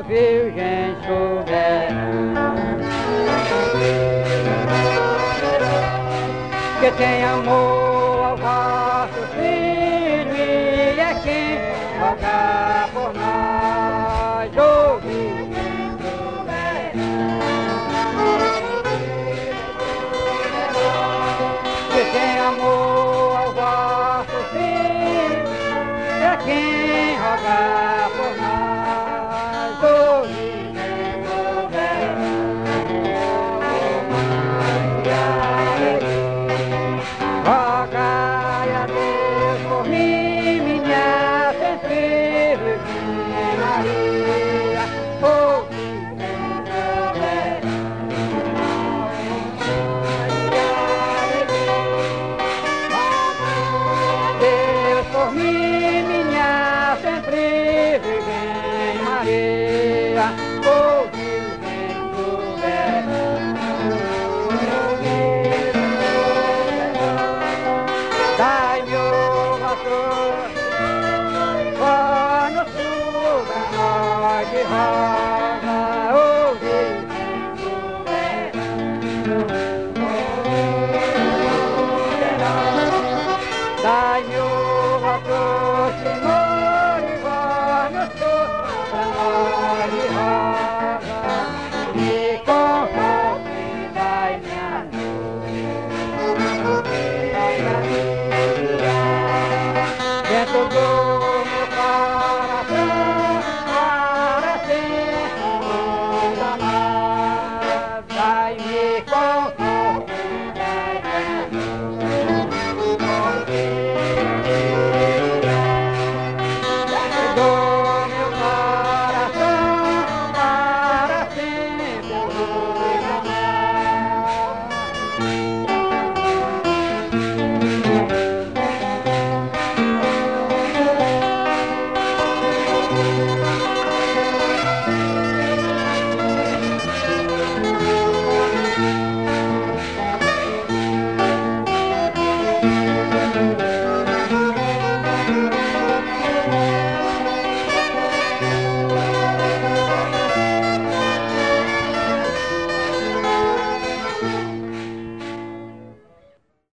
Virgem soberana, que tem amor ao vosso Filho e é quem roga por nós, ô Virgem soberana, que tem amor ao vosso Filho e é quem roga por nós, ô Virgem soberana, rogai a Deus por mim, minha sempre Virgem Maria, ô Virgem soberana. Deus por mim, minha sempre Virgem Maria, ô Virgem soberana. Dai-me o vosso, quando suba nós de rosa.